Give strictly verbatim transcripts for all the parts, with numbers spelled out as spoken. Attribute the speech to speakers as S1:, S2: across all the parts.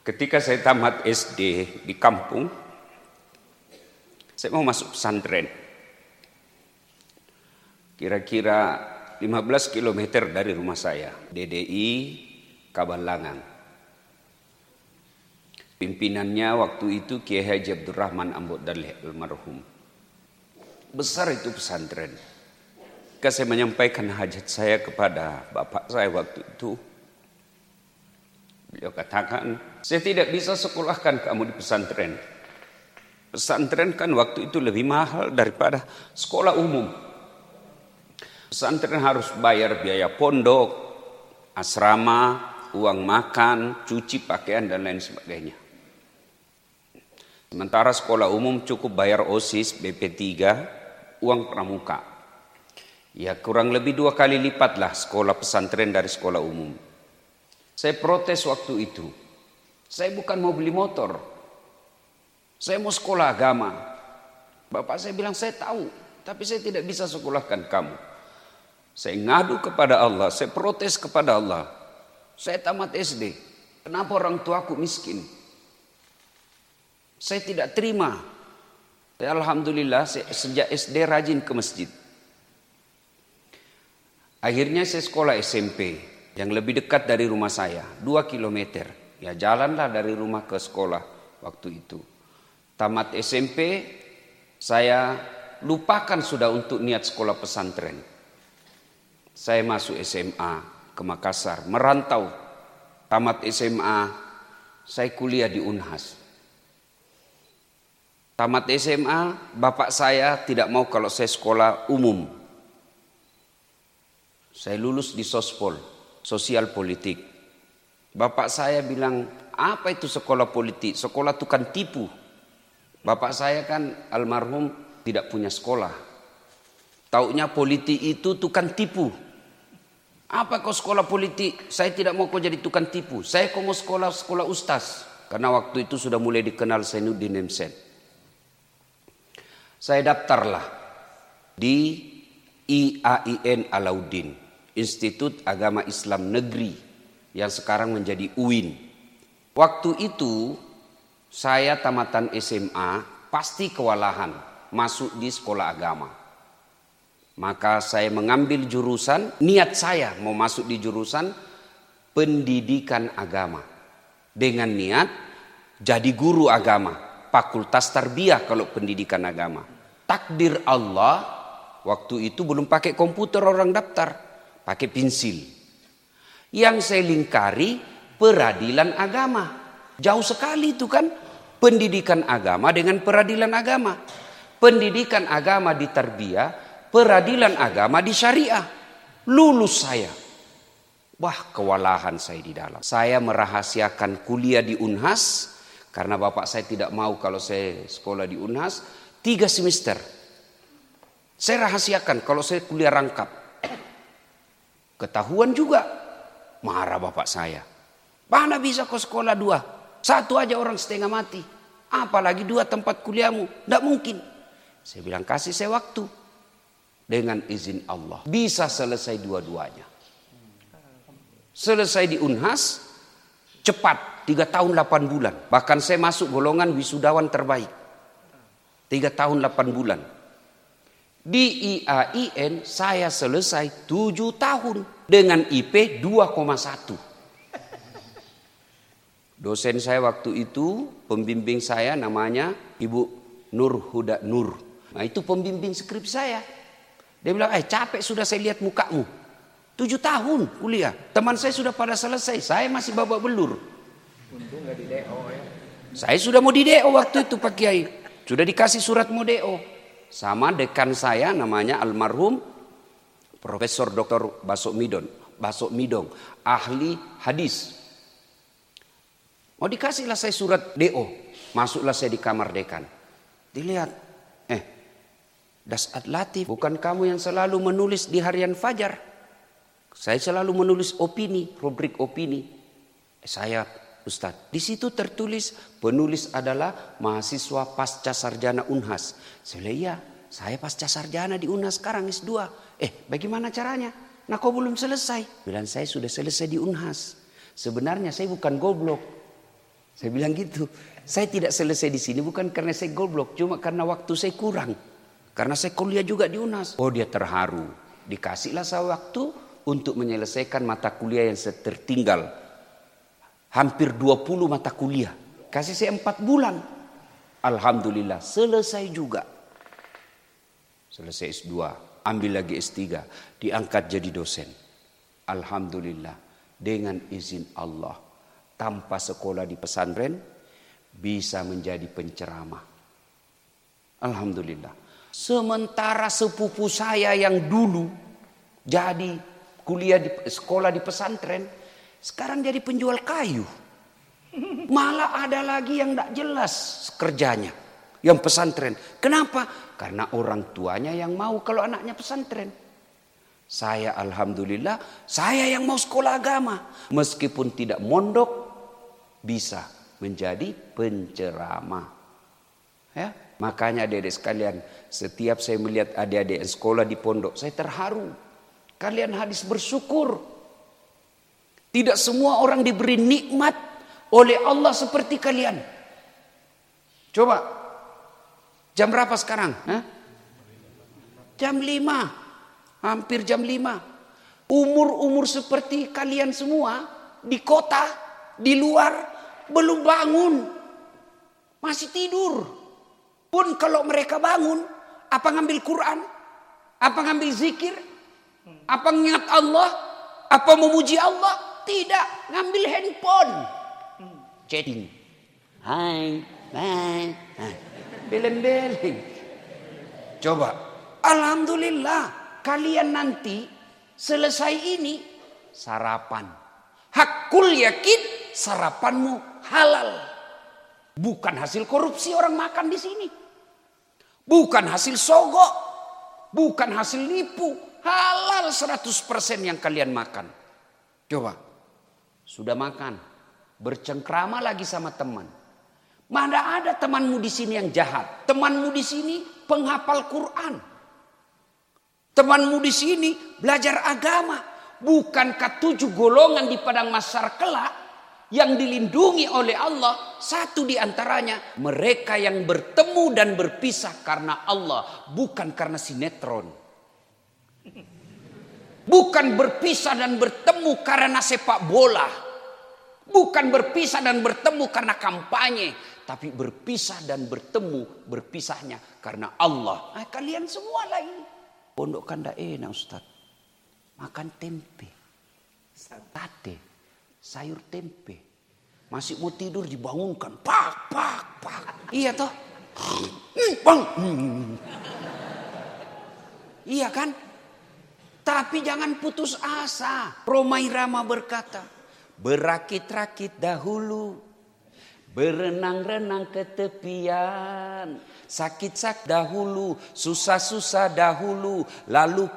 S1: Ketika saya tamat S D di kampung, saya mau masuk pesantren. Kira-kira lima belas kilometer dari rumah saya, D D I Kabalangan. Pimpinannya waktu itu Kiai Haji Abdurrahman Ambot Daleh almarhum. Besar itu pesantren. Ketika saya menyampaikan hajat saya kepada bapak saya waktu itu, beliau katakan, saya tidak bisa sekolahkan kamu di pesantren. Pesantren kan waktu itu lebih mahal daripada sekolah umum. Pesantren harus bayar biaya pondok, asrama, uang makan, cuci pakaian dan lain sebagainya. Sementara sekolah umum cukup bayar OSIS, B P tiga, uang pramuka. Ya kurang lebih dua kali lipat lah sekolah pesantren dari sekolah umum. Saya protes waktu itu. Saya bukan mau beli motor. Saya mau sekolah agama. Bapak saya bilang saya tahu, tapi saya tidak bisa sekolahkan kamu. Saya ngadu kepada Allah, saya protes kepada Allah. Saya tamat S D. Kenapa orang tuaku miskin? Saya tidak terima. Ya, alhamdulillah saya, sejak S D rajin ke masjid. Akhirnya saya sekolah S M P yang lebih dekat dari rumah saya, dua kilometer. Ya jalanlah dari rumah ke sekolah waktu itu. Tamat S M P, saya lupakan sudah untuk niat sekolah pesantren. Saya masuk S M A ke Makassar, merantau. Tamat S M A, saya kuliah di Unhas. Tamat S M A, bapak saya tidak mau kalau saya sekolah umum. Saya lulus di Sospol, sosial politik. Bapak saya bilang, apa itu sekolah politik? Sekolah itu kan tipu. Bapak saya kan almarhum tidak punya sekolah. Taunya politik itu tukang tipu. Apa kau sekolah politik? Saya tidak mau kau jadi tukang tipu. Saya kau mau sekolah sekolah ustaz. Karena waktu itu sudah mulai dikenal Zainuddin M Z. Saya daftarlah di I A I N Alauddin, Institut Agama Islam Negeri, yang sekarang menjadi U I N. Waktu itu saya tamatan S M A pasti kewalahan masuk di sekolah agama. Maka saya mengambil jurusan, niat saya mau masuk di jurusan pendidikan agama. Dengan niat jadi guru agama, fakultas tarbiyah kalau pendidikan agama. Takdir Allah, waktu itu belum pakai komputer orang daftar, pakai pensil. Yang saya lingkari peradilan agama. Jauh sekali itu kan pendidikan agama dengan peradilan agama. Pendidikan agama di tarbiyah, peradilan agama di syariah. Lulus saya. Wah, kewalahan saya di dalam. Saya merahasiakan kuliah di Unhas karena bapak saya tidak mau kalau saya sekolah di Unhas tiga semester. Saya rahasiakan kalau saya kuliah rangkap. Ketahuan juga. Marah bapak saya. Mana bisa kau sekolah dua? Satu aja orang setengah mati. Apalagi dua tempat kuliahmu. Tidak mungkin. Saya bilang kasih saya waktu. Dengan izin Allah. Bisa selesai dua-duanya. Selesai di Unhas. Cepat. Tiga tahun delapan bulan. Bahkan saya masuk golongan wisudawan terbaik. Tiga tahun delapan bulan. Di I A I N saya selesai tujuh tahun. Dengan I P dua koma satu. Dosen saya waktu itu, pembimbing saya namanya Ibu Nur Huda Nur. Nah itu pembimbing skripsi saya. Dia bilang, eh capek sudah saya lihat mukamu. Tujuh tahun kuliah. Teman saya sudah pada selesai. Saya masih babak belur.
S2: Untung gak di D O ya.
S1: Saya sudah mau di D O waktu itu Pak Kiai. Sudah dikasih surat mau D O. Sama dekan saya namanya almarhum Profesor Doktor Basok Midon, Basok Midong, ahli hadis. Mau dikasihlah saya surat D O. Masuklah saya di kamar dekan. Dilihat, eh Dasat Latif, bukan kamu yang selalu menulis di harian Fajar. Saya selalu menulis opini, rubrik opini. Eh, saya Ustadz, di situ tertulis penulis adalah mahasiswa pasca sarjana Unhas. Saya bilang, iya, saya pasca sarjana di Unhas sekarang S dua. Eh, bagaimana caranya? Nah, kau belum selesai. Bilang, saya sudah selesai di Unhas. Sebenarnya saya bukan goblok. Saya bilang gitu. Saya tidak selesai di sini bukan karena saya goblok, cuma karena waktu saya kurang. Karena saya kuliah juga di U N A S. Oh, dia terharu. Dikasihlah saya waktu untuk menyelesaikan mata kuliah yang saya tertinggal. Hampir dua puluh mata kuliah. Kasih saya empat bulan. Alhamdulillah selesai juga. Selesai S dua, ambil lagi S tiga, diangkat jadi dosen. Alhamdulillah dengan izin Allah. Tanpa sekolah di pesantren bisa menjadi penceramah. Alhamdulillah. Sementara sepupu saya yang dulu jadi kuliah di sekolah di pesantren, sekarang jadi penjual kayu. Malah ada lagi yang tidak jelas kerjanya, yang pesantren. Kenapa? Karena orang tuanya yang mau kalau anaknya pesantren. Saya alhamdulillah, saya yang mau sekolah agama. Meskipun tidak mondok, bisa menjadi penceramah. Ya, makanya adik-adik sekalian, setiap saya melihat adik-adik yang sekolah di pondok, saya terharu. Kalian harus bersyukur. Tidak semua orang diberi nikmat oleh Allah seperti kalian. Coba, jam berapa sekarang? Hah? Jam lima, hampir jam lima. Umur-umur seperti kalian semua di kota, di luar, belum bangun, masih tidur. Pun kalau mereka bangun, apa ngambil Quran? Apa ngambil zikir? Apa ingat Allah? Apa memuji Allah? Tidak, ngambil handphone. Chatting. Hai, hai, hai. Beleng-beleng. Coba, alhamdulillah kalian nanti selesai ini sarapan. Hakul yakin sarapanmu halal. Bukan hasil korupsi orang makan di sini. Bukan hasil sogok. Bukan hasil nipu. Halal seratus persen yang kalian makan. Coba. Sudah makan. Bercengkrama lagi sama teman. Mana ada temanmu di sini yang jahat. Temanmu di sini penghafal Quran. Temanmu di sini belajar agama. Bukankah tujuh golongan di padang mahsyar kelak yang dilindungi oleh Allah, satu di antaranya mereka yang bertemu dan berpisah karena Allah, bukan karena sinetron. Bukan berpisah dan bertemu karena sepak bola. Bukan berpisah dan bertemu karena kampanye, tapi berpisah dan bertemu berpisahnya karena Allah. Nah, kalian semua lagi. Pondok kan tidak enak Ustaz. Makan tempe, sate, sayur tempe. Masih mau tidur dibangunkan. Pak, pak, pak. Iya toh? Bang. Iya kan? Tapi jangan putus asa. Rhoma Irama berkata, berakit-rakit dahulu, berenang-renang ke tepian, sakit-sakit dahulu, susah-susah dahulu, lalu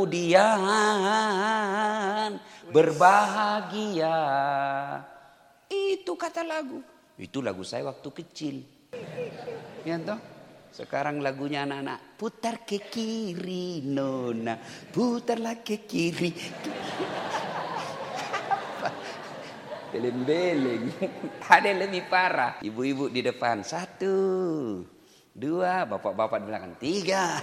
S1: kemudian berbahagia. Itu kata lagu. Itu lagu saya waktu kecil. Ya toh? Sekarang lagunya anak-anak. Putar ke kiri nona, putarlah ke kiri. Beleng-beleng. Ada yang lebih parah. Ibu-ibu di depan. Satu, dua, bapak-bapak di belakang. Tiga.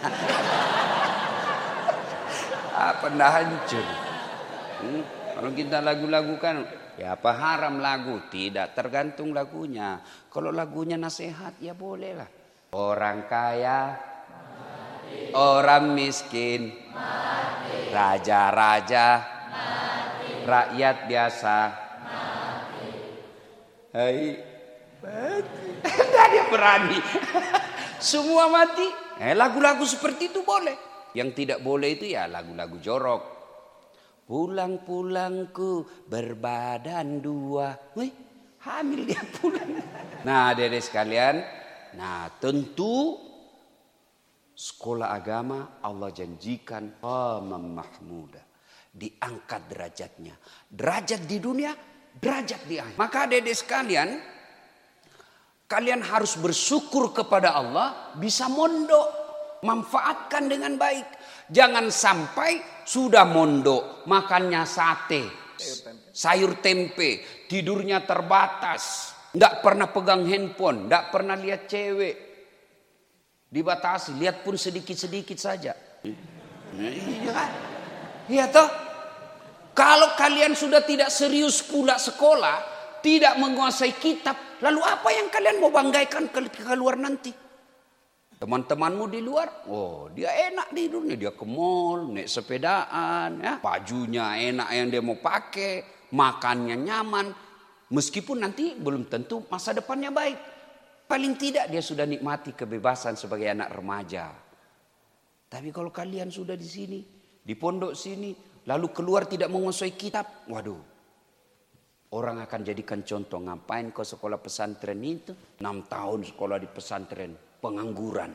S1: Apa dah hancur. Hmm? Kalau kita lagu-lagu kan, ya apa haram lagu? Tidak, tergantung lagunya. Kalau lagunya nasihat, ya bolehlah. Orang kaya, mati. Orang miskin, mati. Raja-raja, mati. Rakyat biasa, mati. Hai, mati. Tidak ada berani. Semua mati. Eh, lagu-lagu seperti itu boleh. Yang tidak boleh itu ya lagu-lagu jorok. Pulang-pulangku berbadan dua. Wih, hamil dia pulang. Nah, adik-adik sekalian, nah tentu sekolah agama Allah janjikan Qamam Mahmuda, diangkat derajatnya. Derajat di dunia, derajat di akhirat. Maka adik-adik sekalian, kalian harus bersyukur kepada Allah bisa mondok, manfaatkan dengan baik. Jangan sampai sudah mondok makannya sate, sayur tempe, tidurnya terbatas. nggak pernah pegang handphone, nggak pernah lihat cewek. Dibatasi, lihat pun sedikit-sedikit saja. Iya, iya toh. Kalau kalian sudah tidak serius pula sekolah, tidak menguasai kitab, lalu apa yang kalian mau banggakan ke, ke luar nanti? Teman-temanmu di luar, oh dia enak di dunia, dia ke mall, naik sepedaan, ya, bajunya enak yang dia mau pakai, makannya nyaman, meskipun nanti belum tentu masa depannya baik. Paling tidak dia sudah nikmati kebebasan sebagai anak remaja. Tapi kalau kalian sudah di sini, di pondok sini, lalu keluar tidak menguasai kitab, waduh. Orang akan jadikan contoh, ngapain kau sekolah pesantren itu? enam tahun sekolah di pesantren, pengangguran.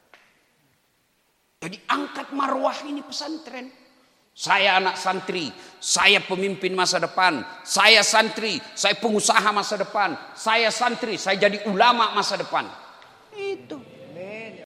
S1: Jadi angkat marwah ini pesantren. Saya anak santri, saya pemimpin masa depan. Saya santri, saya pengusaha masa depan. Saya santri, saya jadi ulama masa depan. Itu.